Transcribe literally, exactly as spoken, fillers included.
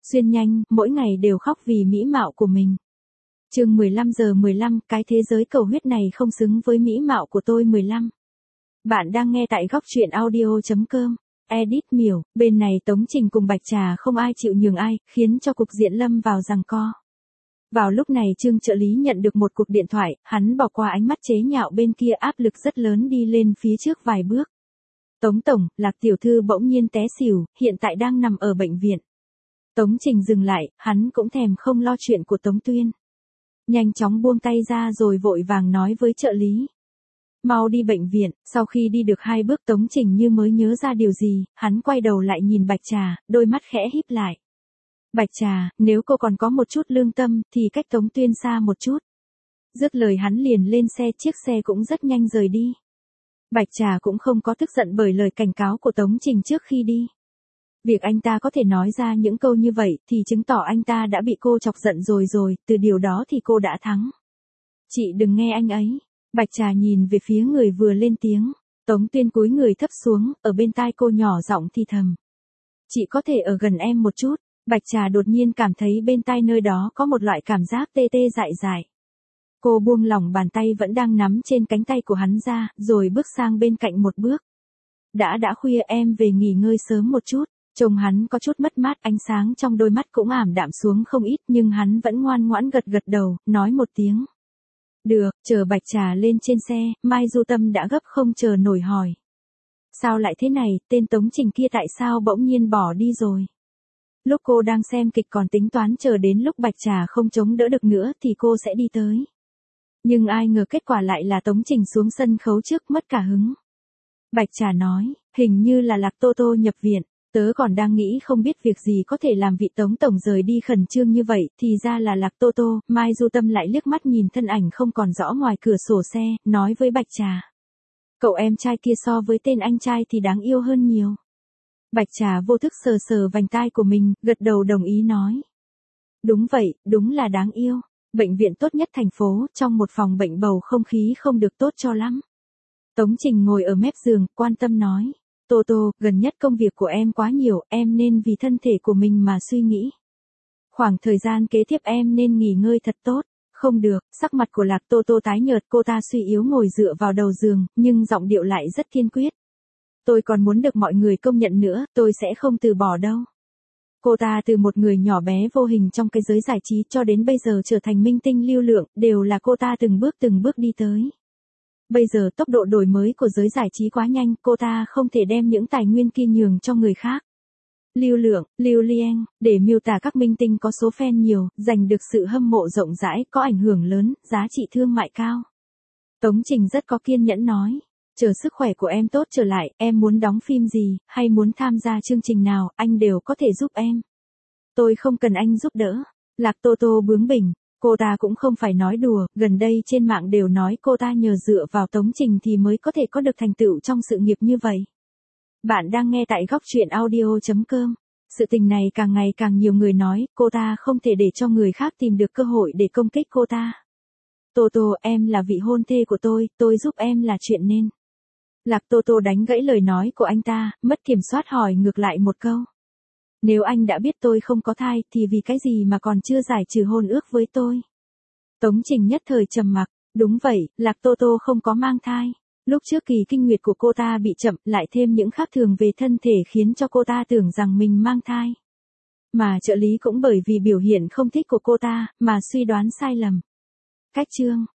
Xuyên nhanh, mỗi ngày đều khóc vì mỹ mạo của mình. Chương mười lăm giờ mười lăm, cái thế giới cầu huyết này không xứng với mỹ mạo của tôi mười lăm. Bạn đang nghe tại góc truyện audio chấm com. Edit miểu, bên này Tống Trình cùng Bạch Trà không ai chịu nhường ai, khiến cho cục diện lâm vào giằng co. Vào lúc này Trương trợ lý nhận được một cuộc điện thoại, hắn bỏ qua ánh mắt chế nhạo bên kia, áp lực rất lớn đi lên phía trước vài bước. Tống tổng, Lạc tiểu thư bỗng nhiên té xỉu, hiện tại đang nằm ở bệnh viện. Tống Trình dừng lại, hắn cũng thèm không lo chuyện của Tống Tuyên. Nhanh chóng buông tay ra rồi vội vàng nói với trợ lý. Mau đi bệnh viện. Sau khi đi được hai bước Tống Trình như mới nhớ ra điều gì, hắn quay đầu lại nhìn Bạch Trà, đôi mắt khẽ híp lại. Bạch Trà, nếu cô còn có một chút lương tâm, thì cách Tống Tuyên xa một chút. Dứt lời hắn liền lên xe, chiếc xe cũng rất nhanh rời đi. Bạch Trà cũng không có tức giận bởi lời cảnh cáo của Tống Trình trước khi đi. Việc anh ta có thể nói ra những câu như vậy thì chứng tỏ anh ta đã bị cô chọc giận rồi rồi, từ điều đó thì cô đã thắng. Chị đừng nghe anh ấy. Bạch Trà nhìn về phía người vừa lên tiếng. Tống Tuyên cúi người thấp xuống, ở bên tai cô nhỏ giọng thì thầm. Chị có thể ở gần em một chút. Bạch Trà đột nhiên cảm thấy bên tai nơi đó có một loại cảm giác tê tê dại dại. Cô buông lỏng bàn tay vẫn đang nắm trên cánh tay của hắn ra, rồi bước sang bên cạnh một bước. Đã đã khuya, em về nghỉ ngơi sớm một chút. Trông hắn có chút mất mát, ánh sáng trong đôi mắt cũng ảm đạm xuống không ít, nhưng hắn vẫn ngoan ngoãn gật gật đầu, nói một tiếng. Được, chờ Bạch Trà lên trên xe, Mai Du Tâm đã gấp không chờ nổi hỏi. Sao lại thế này, tên Tống Trình kia tại sao bỗng nhiên bỏ đi rồi? Lúc cô đang xem kịch còn tính toán chờ đến lúc Bạch Trà không chống đỡ được nữa thì cô sẽ đi tới. Nhưng ai ngờ kết quả lại là Tống Trình xuống sân khấu trước, mất cả hứng. Bạch Trà nói, hình như là Lạc Tô Tô nhập viện. Tớ còn đang nghĩ không biết việc gì có thể làm vị Tống tổng rời đi khẩn trương như vậy, thì ra là Lạc Tô Tô. Mai Du Tâm lại liếc mắt nhìn thân ảnh không còn rõ ngoài cửa sổ xe, nói với Bạch Trà. Cậu em trai kia so với tên anh trai thì đáng yêu hơn nhiều. Bạch Trà vô thức sờ sờ vành tai của mình, gật đầu đồng ý nói. Đúng vậy, đúng là đáng yêu. Bệnh viện tốt nhất thành phố, trong một phòng bệnh bầu không khí không được tốt cho lắm. Tống Trình ngồi ở mép giường, quan tâm nói. Tô Tô, gần nhất công việc của em quá nhiều, em nên vì thân thể của mình mà suy nghĩ. Khoảng thời gian kế tiếp em nên nghỉ ngơi thật tốt. Không được, sắc mặt của Lạc Tô Tô tái nhợt, cô ta suy yếu ngồi dựa vào đầu giường, nhưng giọng điệu lại rất kiên quyết. Tôi còn muốn được mọi người công nhận nữa, tôi sẽ không từ bỏ đâu. Cô ta từ một người nhỏ bé vô hình trong cái giới giải trí cho đến bây giờ trở thành minh tinh lưu lượng, đều là cô ta từng bước từng bước đi tới. Bây giờ tốc độ đổi mới của giới giải trí quá nhanh, cô ta không thể đem những tài nguyên kia nhường cho người khác. Lưu lượng, lưu lieng, để miêu tả các minh tinh có số fan nhiều, giành được sự hâm mộ rộng rãi, có ảnh hưởng lớn, giá trị thương mại cao. Tống Trình rất có kiên nhẫn nói. Chờ sức khỏe của em tốt trở lại, em muốn đóng phim gì, hay muốn tham gia chương trình nào, anh đều có thể giúp em. Tôi không cần anh giúp đỡ. Lạc Tô Tô bướng bỉnh. Cô ta cũng không phải nói đùa, gần đây trên mạng đều nói cô ta nhờ dựa vào Tống Trình thì mới có thể có được thành tựu trong sự nghiệp như vậy. Bạn đang nghe tại góc truyện audio chấm com. Sự tình này càng ngày càng nhiều người nói, cô ta không thể để cho người khác tìm được cơ hội để công kích cô ta. Tô Tô, em là vị hôn thê của tôi, tôi giúp em là chuyện nên. Lạc Tô Tô đánh gãy lời nói của anh ta, mất kiểm soát hỏi ngược lại một câu. Nếu anh đã biết tôi không có thai, thì vì cái gì mà còn chưa giải trừ hôn ước với tôi? Tống Trình nhất thời trầm mặc. Đúng vậy, Lạc Tô Tô không có mang thai. Lúc trước kỳ kinh nguyệt của cô ta bị chậm, lại thêm những khác thường về thân thể khiến cho cô ta tưởng rằng mình mang thai. Mà trợ lý cũng bởi vì biểu hiện không thích của cô ta, mà suy đoán sai lầm. Cách chương.